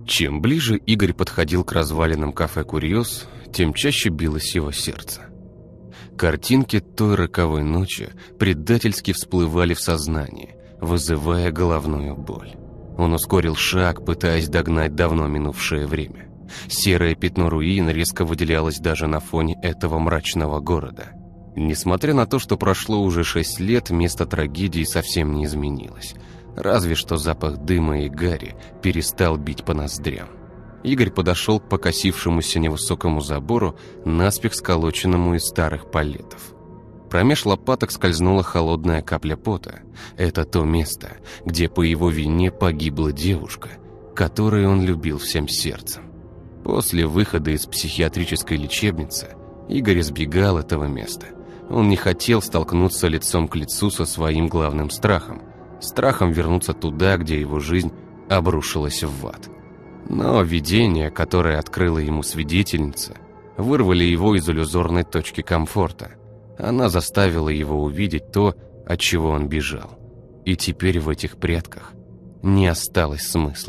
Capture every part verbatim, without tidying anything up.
Чем ближе Игорь подходил к развалинам кафе «Курьез», тем чаще билось его сердце. Картинки той роковой ночи предательски всплывали в сознании, вызывая головную боль. Он ускорил шаг, пытаясь догнать давно минувшее время. Серое пятно руин резко выделялось даже на фоне этого мрачного города. Несмотря на то, что прошло уже шесть лет, место трагедии совсем не изменилось. Разве что запах дыма и гари перестал бить по ноздрям. Игорь подошел к покосившемуся невысокому забору, наспех сколоченному из старых палетов. Промеж лопаток скользнула холодная капля пота. Это то место, где по его вине погибла девушка, которую он любил всем сердцем. После выхода из психиатрической лечебницы Игорь избегал этого места. Он не хотел столкнуться лицом к лицу со своим главным страхом, страхом вернуться туда, где его жизнь обрушилась в ад. Но видение, которое открыла ему свидетельница, вырвали его из иллюзорной точки комфорта. Она заставила его увидеть то, от чего он бежал. И теперь в этих прядках не осталось смысла.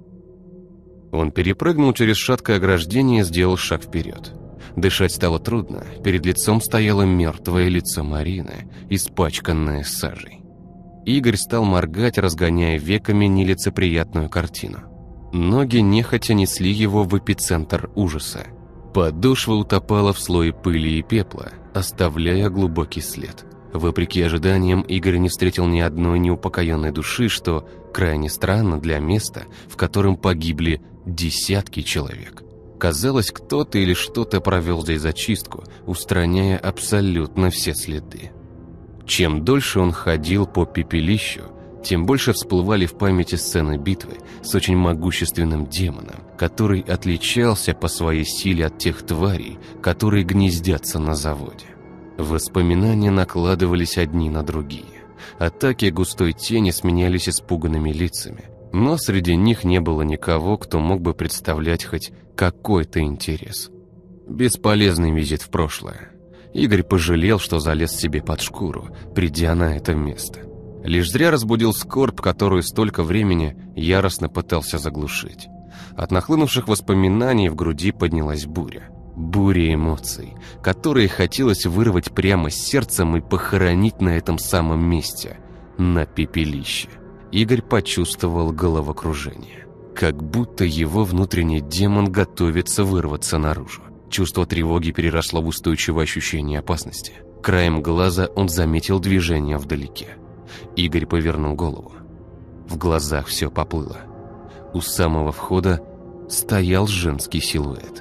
Он перепрыгнул через шаткое ограждение и сделал шаг вперед. Дышать стало трудно, перед лицом стояло мертвое лицо Марины, испачканное сажей. Игорь стал моргать, разгоняя веками нелицеприятную картину. Ноги нехотя несли его в эпицентр ужаса. Подошва утопала в слое пыли и пепла, оставляя глубокий след. Вопреки ожиданиям, Игорь не встретил ни одной неупокоенной души, что крайне странно для места, в котором погибли десятки человек. Казалось, кто-то или что-то провел здесь зачистку, устраняя абсолютно все следы. Чем дольше он ходил по пепелищу, тем больше всплывали в памяти сцены битвы с очень могущественным демоном, который отличался по своей силе от тех тварей, которые гнездятся на заводе. Воспоминания накладывались одни на другие. Атаки густой тени сменялись испуганными лицами, но среди них не было никого, кто мог бы представлять хоть какой-то интерес. Бесполезный визит в прошлое. Игорь пожалел, что залез себе под шкуру, придя на это место. Лишь зря разбудил скорбь, которую столько времени яростно пытался заглушить. От нахлынувших воспоминаний в груди поднялась буря. Буря эмоций, которые хотелось вырвать прямо с сердцем и похоронить на этом самом месте, на пепелище. Игорь почувствовал головокружение. Как будто его внутренний демон готовится вырваться наружу. Чувство тревоги переросло в устойчивое ощущение опасности. Краем глаза он заметил движение вдалеке. Игорь повернул голову. В глазах все поплыло. У самого входа стоял женский силуэт.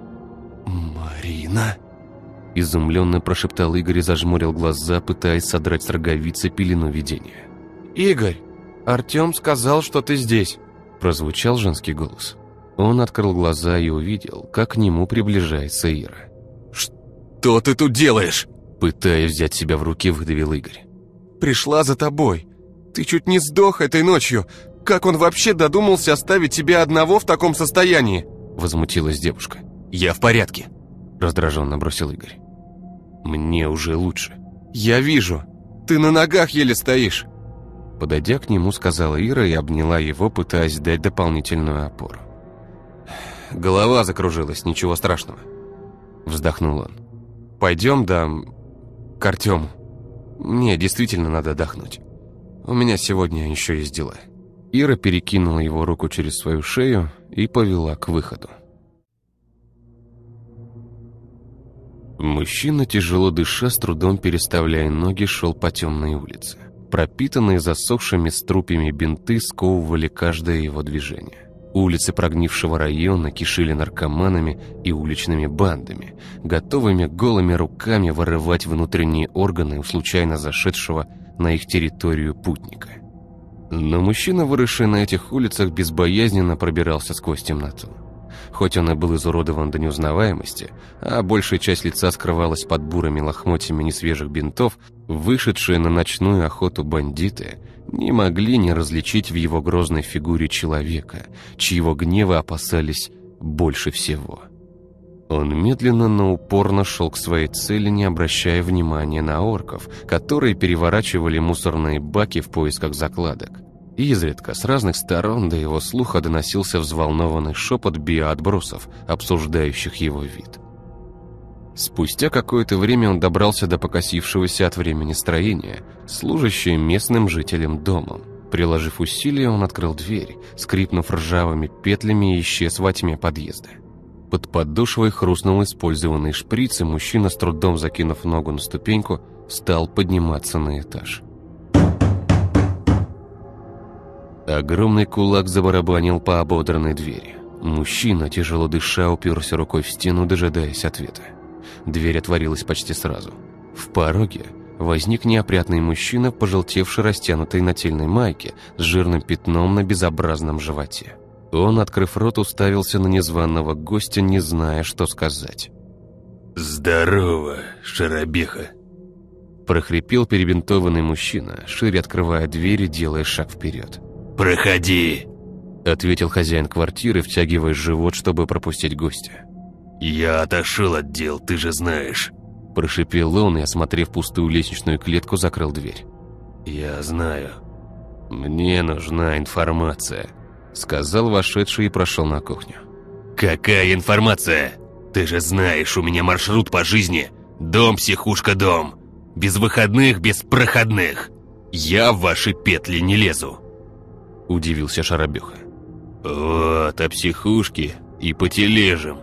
«Марина?» Изумленно прошептал Игорь и зажмурил глаза, пытаясь содрать с роговицы пелену видения. «Игорь, Артем сказал, что ты здесь!» Прозвучал женский голос. Он открыл глаза и увидел, как к нему приближается Ира. «Что ты тут делаешь?» Пытаясь взять себя в руки, выдавил Игорь. «Пришла за тобой. Ты чуть не сдох этой ночью. Как он вообще додумался оставить тебя одного в таком состоянии?» Возмутилась девушка. «Я в порядке», раздраженно бросил Игорь. «Мне уже лучше». «Я вижу. Ты на ногах еле стоишь». Подойдя к нему, сказала Ира и обняла его, пытаясь дать дополнительную опору. «Голова закружилась, ничего страшного», вздохнул он. «Пойдем, да, к Артему. Мне действительно надо отдохнуть. У меня сегодня еще есть дела». Ира перекинула его руку через свою шею и повела к выходу. Мужчина, тяжело дыша, с трудом переставляя ноги, шел по темной улице. Пропитанные засохшими струпьями бинты сковывали каждое его движение. Улицы прогнившего района кишили наркоманами и уличными бандами, готовыми голыми руками вырывать внутренние органы у случайно зашедшего на их территорию путника. Но мужчина, выросший на этих улицах, безбоязненно пробирался сквозь темноту. Хоть он и был изуродован до неузнаваемости, а большая часть лица скрывалась под бурыми лохмотьями несвежих бинтов, вышедшие на ночную охоту бандиты не могли не различить в его грозной фигуре человека, чьего гнева опасались больше всего. Он медленно, но упорно шел к своей цели, не обращая внимания на орков, которые переворачивали мусорные баки в поисках закладок. Изредка с разных сторон до его слуха доносился взволнованный шепот биоотбросов, обсуждающих его вид. Спустя какое-то время он добрался до покосившегося от времени строения, служащее местным жителям домом. Приложив усилия, он открыл дверь, скрипнув ржавыми петлями, и исчез во тьме подъезда. Под подошвой хрустнул использованный шприц, и мужчина, с трудом закинув ногу на ступеньку, стал подниматься на этаж. Огромный кулак забарабанил по ободранной двери. Мужчина, тяжело дыша, уперся рукой в стену, дожидаясь ответа. Дверь отворилась почти сразу. В пороге возник неопрятный мужчина в пожелтевшей растянутой нательной майке с жирным пятном на безобразном животе. Он, открыв рот, уставился на незваного гостя, не зная, что сказать. «Здорово, шарабеха!» Прохрипел перебинтованный мужчина, шире открывая дверь и делая шаг вперед. «Проходи!» Ответил хозяин квартиры, втягивая живот, чтобы пропустить гостя. «Я отошел от дел, ты же знаешь!» Прошипел он и, осмотрев пустую лестничную клетку, закрыл дверь. «Я знаю». «Мне нужна информация», — сказал вошедший и прошел на кухню. «Какая информация? Ты же знаешь, у меня маршрут по жизни. Дом, психушка, дом. Без выходных, без проходных. Я в ваши петли не лезу», — удивился Шарабеха. «Вот, о психушке и потележим»,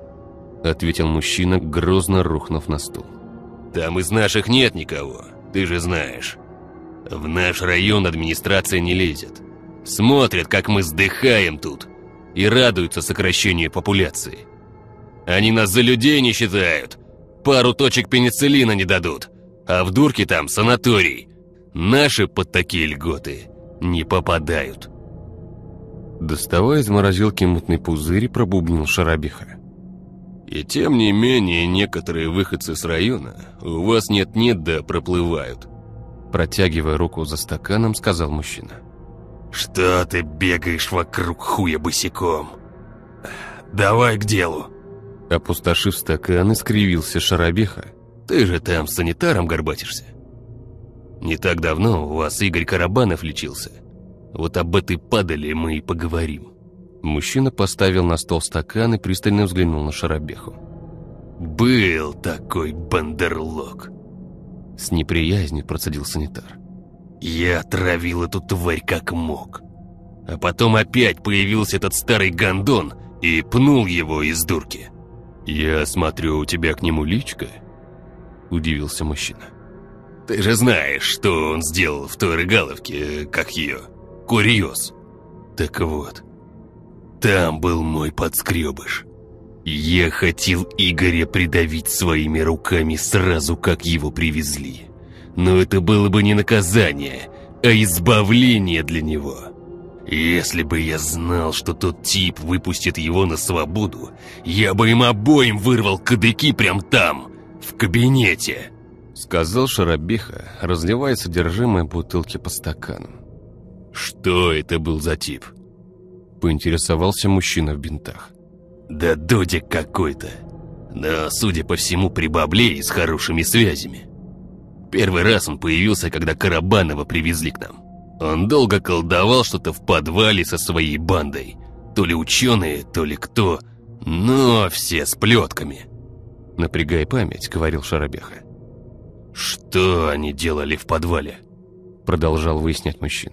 — ответил мужчина, грозно рухнув на стул. «Там из наших нет никого, ты же знаешь. В наш район администрация не лезет. Смотрят, как мы сдыхаем тут, и радуются сокращению популяции. Они нас за людей не считают, пару точек пенициллина не дадут, а в дурке там санаторий. Наши под такие льготы не попадают». Доставая из морозилки мутный пузырь, пробубнил Шарабеха. «И тем не менее, некоторые выходцы с района у вас нет-нет да проплывают», — протягивая руку за стаканом, сказал мужчина. «Что ты бегаешь вокруг хуя босиком? Давай к делу». Опустошив стакан, искривился Шарабеха. «Ты же там с санитаром горбатишься. Не так давно у вас Игорь Карабанов лечился. Вот об этой падали мы и поговорим». Мужчина поставил на стол стакан и пристально взглянул на Шарабеху. «Был такой бандерлог», — с неприязнью процедил санитар. «Я травил эту тварь как мог. А потом опять появился этот старый гондон и пнул его из дурки». «Я смотрю, у тебя к нему личка?» — удивился мужчина. «Ты же знаешь, что он сделал в той рыгаловке, как ее, курьез. Так вот, там был мой подскребыш. Я хотел Игоря придавить своими руками сразу, как его привезли. Но это было бы не наказание, а избавление для него. Если бы я знал, что тот тип выпустит его на свободу, я бы им обоим вырвал кадыки прямо там, в кабинете», — сказал Шарабеха, разливая содержимое бутылки по стаканам. «Что это был за тип?» — поинтересовался мужчина в бинтах. «Да додик какой-то. Но, судя по всему, при бабле и с хорошими связями. Первый раз он появился, когда Карабанова привезли к нам. Он долго колдовал что-то в подвале со своей бандой. То ли ученые, то ли кто, но все с плетками». Напрягая память, говорил Шарабеха. «Что они делали в подвале?» Продолжал выяснять мужчина.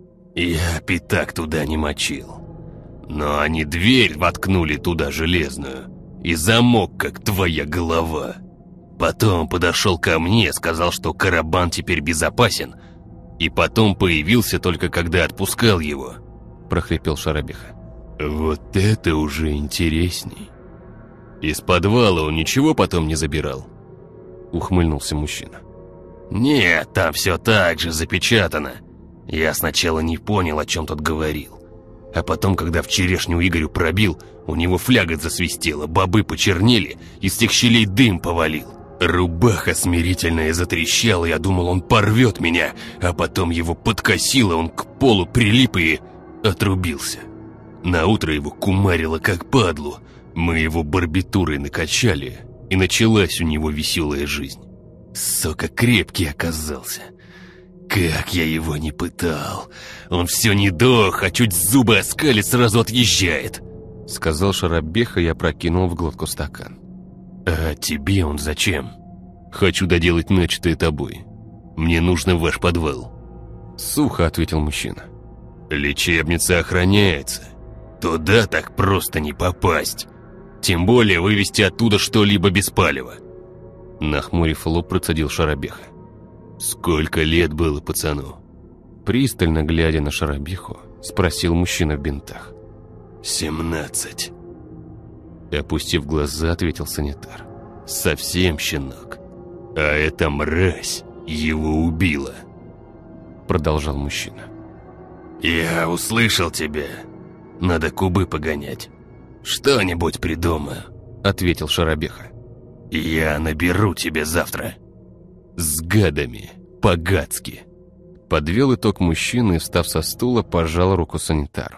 «Я пятак туда не мочил. Но они дверь воткнули туда железную, и замок, как твоя голова. Потом подошел ко мне, сказал, что Карабан теперь безопасен, и потом появился только когда отпускал его», — прохрипел Шарабеха. «Вот это уже интересней. Из подвала он ничего потом не забирал?» — ухмыльнулся мужчина. «Нет, там все так же запечатано. Я сначала не понял, о чем тот говорил. А потом, когда вчерашнюю Игорю пробил, у него фляга засвистела, бобы почернели, из тех щелей дым повалил. Рубаха смирительная затрещала, я думал, он порвет меня, а потом его подкосило, он к полу прилип и отрубился. Наутро его кумарило как падлу, мы его барбитурой накачали, и началась у него веселая жизнь. Сука, крепкий оказался. Как я его не пытал. Он все не дох, а чуть зубы оскалит, сразу отъезжает. Сказал Шарабеха и опрокинул в глотку стакан. А тебе он зачем? Хочу доделать начатое тобой. Мне нужно в ваш подвал. Сухо ответил мужчина. Лечебница охраняется. Туда так просто не попасть. Тем более вывести оттуда что-либо без палева. Нахмурив лоб, процедил Шарабеха. Сколько лет было пацану? Пристально глядя на Шарабеху, спросил мужчина в бинтах. Семнадцать. Опустив глаза, ответил санитар. Совсем щенок. А эта мразь его убила. Продолжал мужчина. Я услышал тебя. Надо кубы погонять. Что-нибудь придумаю. Ответил Шарабеха. Я наберу тебе завтра. С гадами, по-гадски. Подвел итог мужчина и, встав со стула, пожал руку санитару.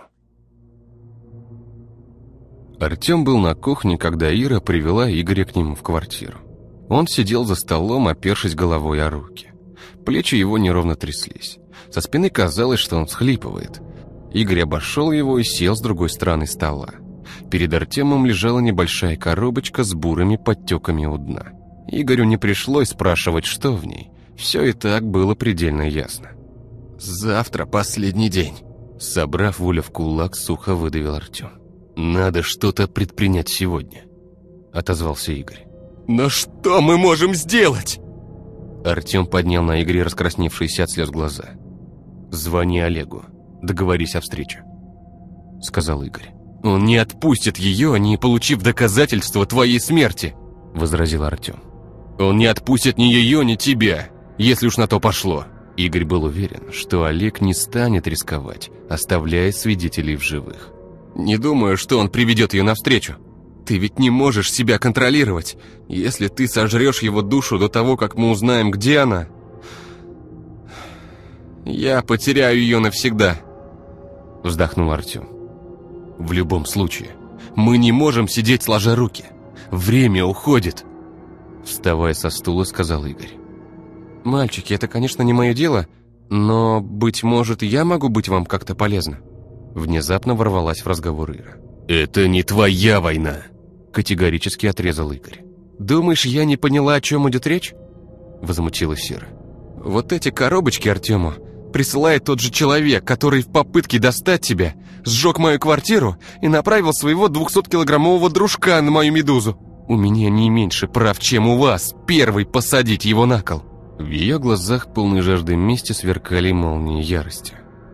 Артем был на кухне, когда Ира привела Игоря к нему в квартиру. Он сидел за столом, опершись головой о руки. Плечи его неровно тряслись. Со спины казалось, что он всхлипывает. Игорь обошел его и сел с другой стороны стола. Перед Артемом лежала небольшая коробочка с бурыми подтеками у дна. Игорю не пришлось спрашивать, что в ней. Все и так было предельно ясно. «Завтра последний день», — собрав волю в кулак, сухо выдавил Артем. «Надо что-то предпринять сегодня», — отозвался Игорь. «Но что мы можем сделать?» Артем поднял на Игоря раскрасневшиеся от слез глаза. «Звони Олегу, договорись о встрече», — сказал Игорь. «Он не отпустит ее, не получив доказательства твоей смерти», — возразил Артем. «Он не отпустит ни ее, ни тебя, если уж на то пошло». Игорь был уверен, что Олег не станет рисковать, оставляя свидетелей в живых. «Не думаю, что он приведет ее навстречу. Ты ведь не можешь себя контролировать. Если ты сожрешь его душу до того, как мы узнаем, где она, я потеряю ее навсегда», — вздохнул Артем. «В любом случае, мы не можем сидеть сложа руки. Время уходит», — вставая со стула, сказал Игорь. «Мальчики, это, конечно, не мое дело, но, быть может, я могу быть вам как-то полезна». Внезапно ворвалась в разговор Ира. «Это не твоя война», — категорически отрезал Игорь. «Думаешь, я не поняла, о чем идет речь?» — возмутилась Ира. «Вот эти коробочки Артему присылает тот же человек, который в попытке достать тебя сжег мою квартиру и направил своего двухсоткилограммового дружка на мою медузу. У меня не меньше прав, чем у вас, первый посадить его на кол». В ее глазах, полной жажды мести, сверкали молнии ярости.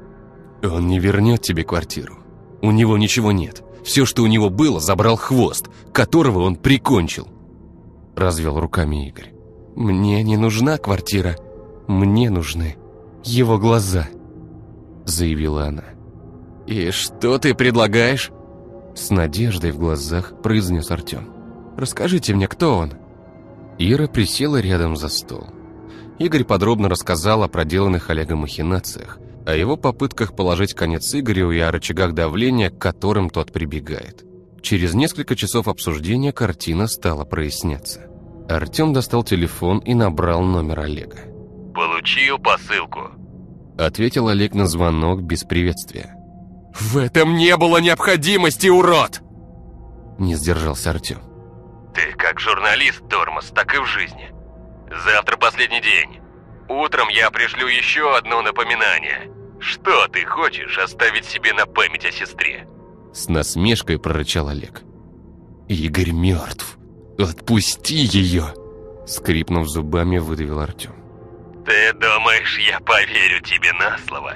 «Он не вернет тебе квартиру. У него ничего нет. Все, что у него было, забрал хвост, которого он прикончил», — развел руками Игорь. «Мне не нужна квартира. Мне нужны его глаза», — заявила она. «И что ты предлагаешь?» — с надеждой в глазах произнес Артем. «Расскажите мне, кто он?» Ира присела рядом за стол. Игорь подробно рассказал о проделанных Олегом махинациях, о его попытках положить конец Игорю и о рычагах давления, к которым тот прибегает. Через несколько часов обсуждения картина стала проясняться. Артем достал телефон и набрал номер Олега. «Получил посылку», — ответил Олег на звонок без приветствия. «В этом не было необходимости, урод!» — не сдержался Артем. «Ты как журналист, тормоз, так и в жизни. Завтра последний день. Утром я пришлю еще одно напоминание. Что ты хочешь оставить себе на память о сестре?» С насмешкой прорычал Олег. «Игорь мертв. Отпусти ее!» Скрипнув зубами, выдавил Артем. «Ты думаешь, я поверю тебе на слово?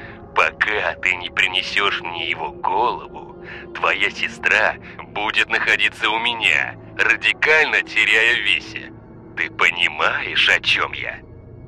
Пока ты не принесешь мне его голову, твоя сестра будет находиться у меня, радикально теряя в весе. Ты понимаешь, о чем я?»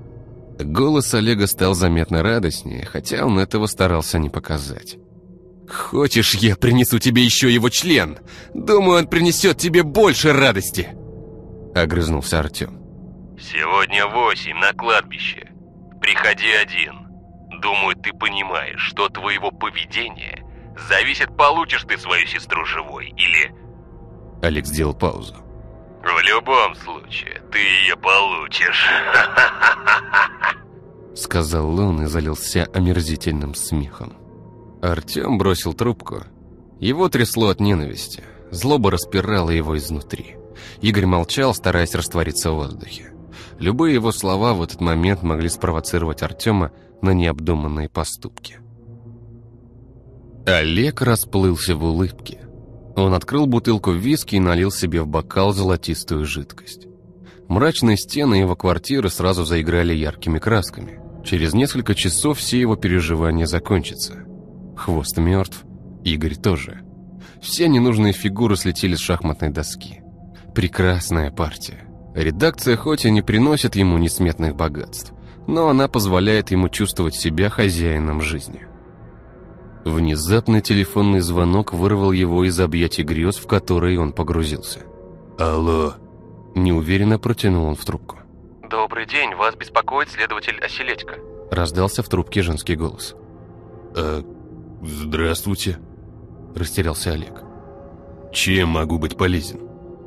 Голос Олега стал заметно радостнее, хотя он этого старался не показать. «Хочешь, я принесу тебе еще его член? Думаю, он принесет тебе больше радости!» Огрызнулся Артем. «Сегодня восемь на кладбище. Приходи один. Думаю, ты понимаешь, что от твоего поведения зависит, получишь ты свою сестру живой или...» Олег сделал паузу. «В любом случае, ты ее получишь». — сказал он и залился омерзительным смехом. Артем бросил трубку. Его трясло от ненависти. Злоба распирала его изнутри. Игорь молчал, стараясь раствориться в воздухе. Любые его слова в этот момент могли спровоцировать Артема на необдуманные поступки. Олег расплылся в улыбке. Он открыл бутылку виски и налил себе в бокал золотистую жидкость. Мрачные стены его квартиры сразу заиграли яркими красками. Через несколько часов все его переживания закончатся. Хвост мертв, Игорь тоже. Все ненужные фигуры слетели с шахматной доски. Прекрасная партия. Редакция хоть и не приносит ему несметных богатств, но она позволяет ему чувствовать себя хозяином жизни. Внезапный телефонный звонок вырвал его из объятий грез, в которые он погрузился. «Алло!» – неуверенно протянул он в трубку. «Добрый день, вас беспокоит следователь Оселедько», – раздался в трубке женский голос. «А, здравствуйте», – растерялся Олег. «Чем могу быть полезен?»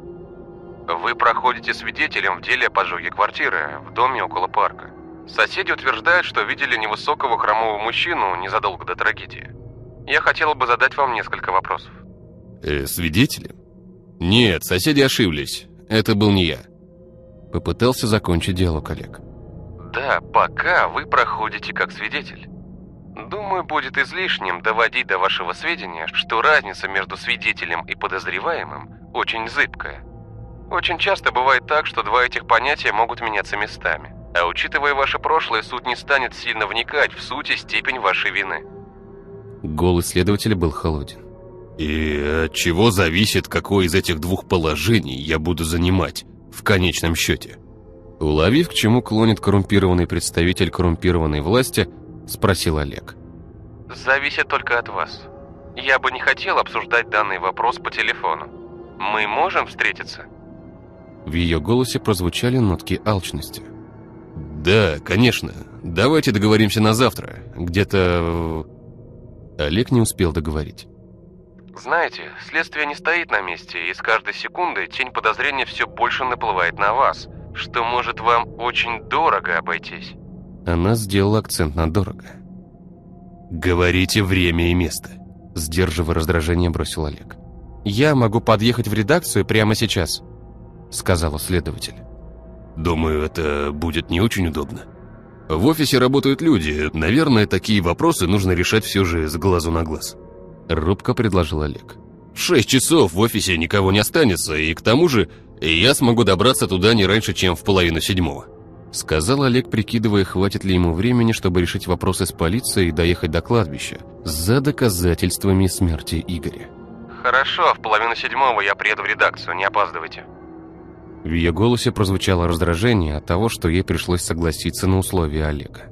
«Вы проходите свидетелем в деле о поджоге квартиры в доме около парка. Соседи утверждают, что видели невысокого хромого мужчину незадолго до трагедии. Я хотела бы задать вам несколько вопросов». Э, свидетелем? Нет, соседи ошиблись. Это был не я. Попытался закончить диалог Олег. «Да, пока вы проходите как свидетель. Думаю, будет излишним доводить до вашего сведения, что разница между свидетелем и подозреваемым очень зыбкая. Очень часто бывает так, что два этих понятия могут меняться местами. А учитывая ваше прошлое, суд не станет сильно вникать в суть и степень вашей вины». Голос следователя был холоден. «И от чего зависит, какое из этих двух положений я буду занимать в конечном счете?» Уловив, к чему клонит коррумпированный представитель коррумпированной власти, спросил Олег. «Зависит только от вас. Я бы не хотел обсуждать данный вопрос по телефону. Мы можем встретиться?» В ее голосе прозвучали нотки алчности. «Да, конечно. Давайте договоримся на завтра. Где-то...» Олег не успел договорить. «Знаете, следствие не стоит на месте, и с каждой секундой тень подозрения все больше наплывает на вас, что может вам очень дорого обойтись». Она сделала акцент на «дорого». «Говорите время и место», — сдерживая раздражение, бросил Олег. «Я могу подъехать в редакцию прямо сейчас», — сказал следователь. «Думаю, это будет не очень удобно. В офисе работают люди. Наверное, такие вопросы нужно решать все же с глазу на глаз», — робко предложил Олег. «В шесть часов в офисе никого не останется, и к тому же я смогу добраться туда не раньше, чем в половину седьмого», — сказал Олег, прикидывая, хватит ли ему времени, чтобы решить вопросы с полицией и доехать до кладбища за доказательствами смерти Игоря. «Хорошо, в половину седьмого я приеду в редакцию, не опаздывайте». В ее голосе прозвучало раздражение от того, что ей пришлось согласиться на условия Олега.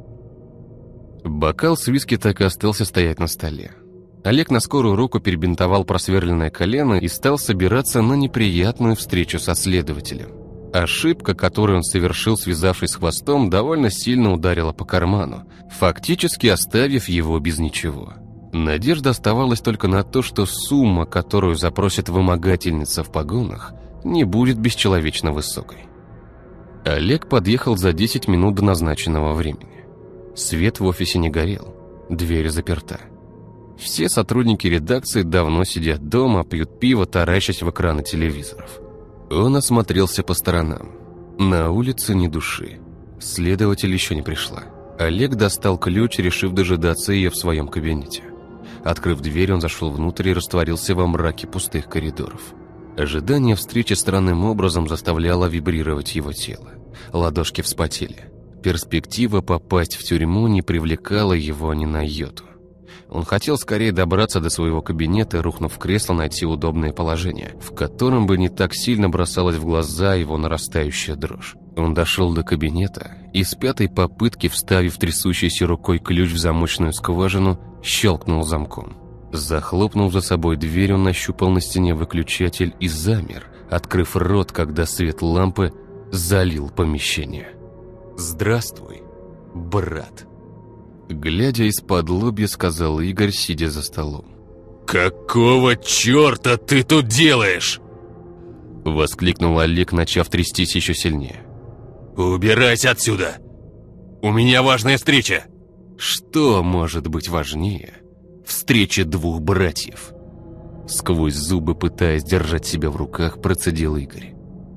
Бокал с виски так и остался стоять на столе. Олег на скорую руку перебинтовал просверленное колено и стал собираться на неприятную встречу со следователем. Ошибка, которую он совершил, связавшись с хвостом, довольно сильно ударила по карману, фактически оставив его без ничего. Надежда оставалась только на то, что сумма, которую запросит вымогательница в погонах, не будет бесчеловечно высокой. Олег подъехал за десять минут до назначенного времени. Свет в офисе не горел, дверь заперта. Все сотрудники редакции давно сидят дома, пьют пиво, таращась в экраны телевизоров. Он осмотрелся по сторонам. На улице ни души. Следователь еще не пришла. Олег достал ключ, решив дожидаться ее в своем кабинете. Открыв дверь, он зашел внутрь и растворился во мраке пустых коридоров. Ожидание встречи странным образом заставляло вибрировать его тело. Ладошки вспотели. Перспектива попасть в тюрьму не привлекала его ни на йоту. Он хотел скорее добраться до своего кабинета и, рухнув в кресло, найти удобное положение, в котором бы не так сильно бросалась в глаза его нарастающая дрожь. Он дошел до кабинета и с пятой попытки, вставив трясущейся рукой ключ в замочную скважину, щелкнул замком. Захлопнув за собой дверь, он нащупал на стене выключатель и замер, открыв рот, когда свет лампы залил помещение. «Здравствуй, брат», — глядя из-под лобья, сказал Игорь, сидя за столом. «Какого черта ты тут делаешь?» — воскликнул Олег, начав трястись еще сильнее. «Убирайся отсюда!» У меня важная встреча!» Что может быть важнее встречи двух братьев? Сквозь зубы, пытаясь держать себя в руках, процедил Игорь.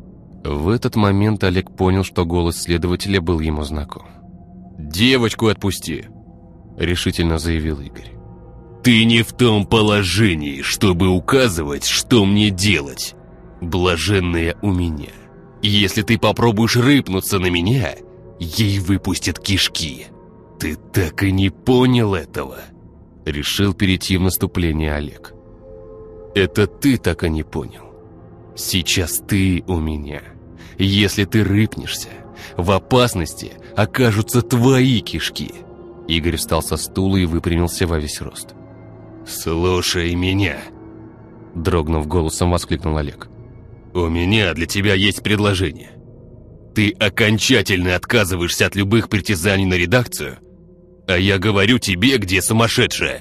В этот момент Олег понял, что голос следователя был ему знаком. «Девочку отпусти!» — решительно заявил Игорь. «Ты не в том положении, чтобы указывать, что мне делать. Блаженная у меня. Если ты попробуешь рыпнуться на меня, ей выпустят кишки. Ты так и не понял этого?» Решил перейти в наступление Олег. «Это ты так и не понял. Сейчас ты у меня. Если ты рыпнешься, в опасности окажутся твои кишки». Игорь встал со стула и выпрямился во весь рост. «Слушай меня!» Дрогнув голосом, воскликнул Олег. «У меня для тебя есть предложение. Ты окончательно отказываешься от любых притязаний на редакцию, а я говорю тебе, где сумасшедшая».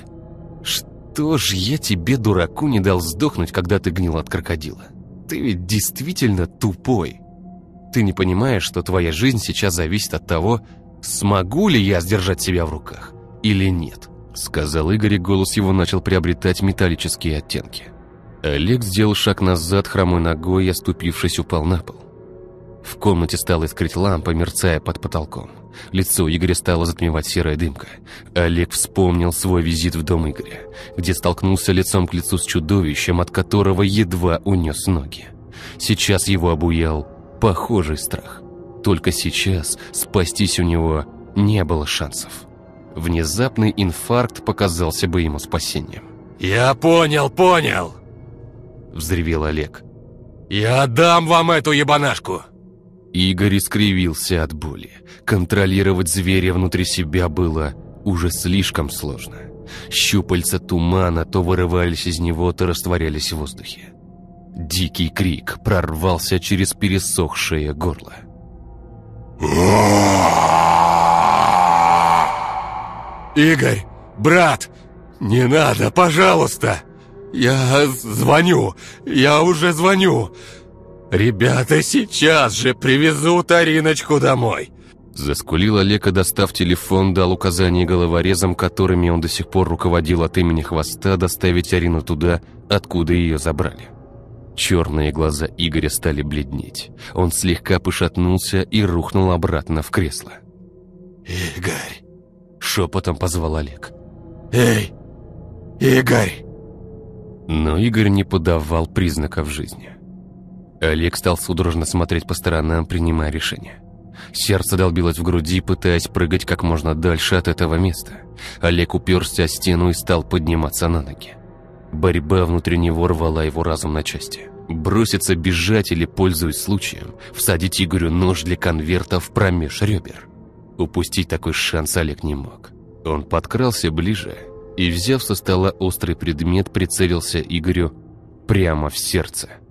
«Что ж я тебе, дураку, не дал сдохнуть, когда ты гнил от крокодила? Ты ведь действительно тупой. Ты не понимаешь, что твоя жизнь сейчас зависит от того, смогу ли я сдержать себя в руках или нет», сказал Игорь, и голос его начал приобретать металлические оттенки. Олег сделал шаг назад, хромой ногой и, оступившись, упал на пол. В комнате стала искрить лампа, мерцая под потолком. Лицо Игоря стало затмевать серая дымка. Олег вспомнил свой визит в дом Игоря, где столкнулся лицом к лицу с чудовищем, от которого едва унес ноги. Сейчас его обуял похожий страх. Только сейчас спастись у него не было шансов. Внезапный инфаркт показался бы ему спасением. «Я понял, понял!» Взревел Олег. «Я отдам вам эту ебанашку!» Игорь искривился от боли. Контролировать зверя внутри себя было уже слишком сложно. Щупальца тумана то вырывались из него, то растворялись в воздухе. Дикий крик прорвался через пересохшее горло. «Игорь, брат, не надо, пожалуйста! Я звоню, я уже звоню! Ребята сейчас же привезут Ариночку домой!» Заскулил Олег, и, достав телефон, дал указания головорезам, которыми он до сих пор руководил от имени Хвоста, доставить Арину туда, откуда ее забрали. Черные глаза Игоря стали бледнеть. Он слегка пошатнулся и рухнул обратно в кресло. «Игорь!» — шепотом позвал Олег. «Эй, Игорь!» Но Игорь не подавал признаков жизни. Олег стал судорожно смотреть по сторонам, принимая решение. Сердце долбилось в груди, пытаясь прыгать как можно дальше от этого места. Олег уперся о стену и стал подниматься на ноги. Борьба внутри него рвала его разум на части. Броситься бежать или, пользуясь случаем, всадить Игорю нож для конвертов промеж ребер. Упустить такой шанс Олег не мог. Он подкрался ближе и, взяв со стола острый предмет, прицелился Игорю прямо в сердце.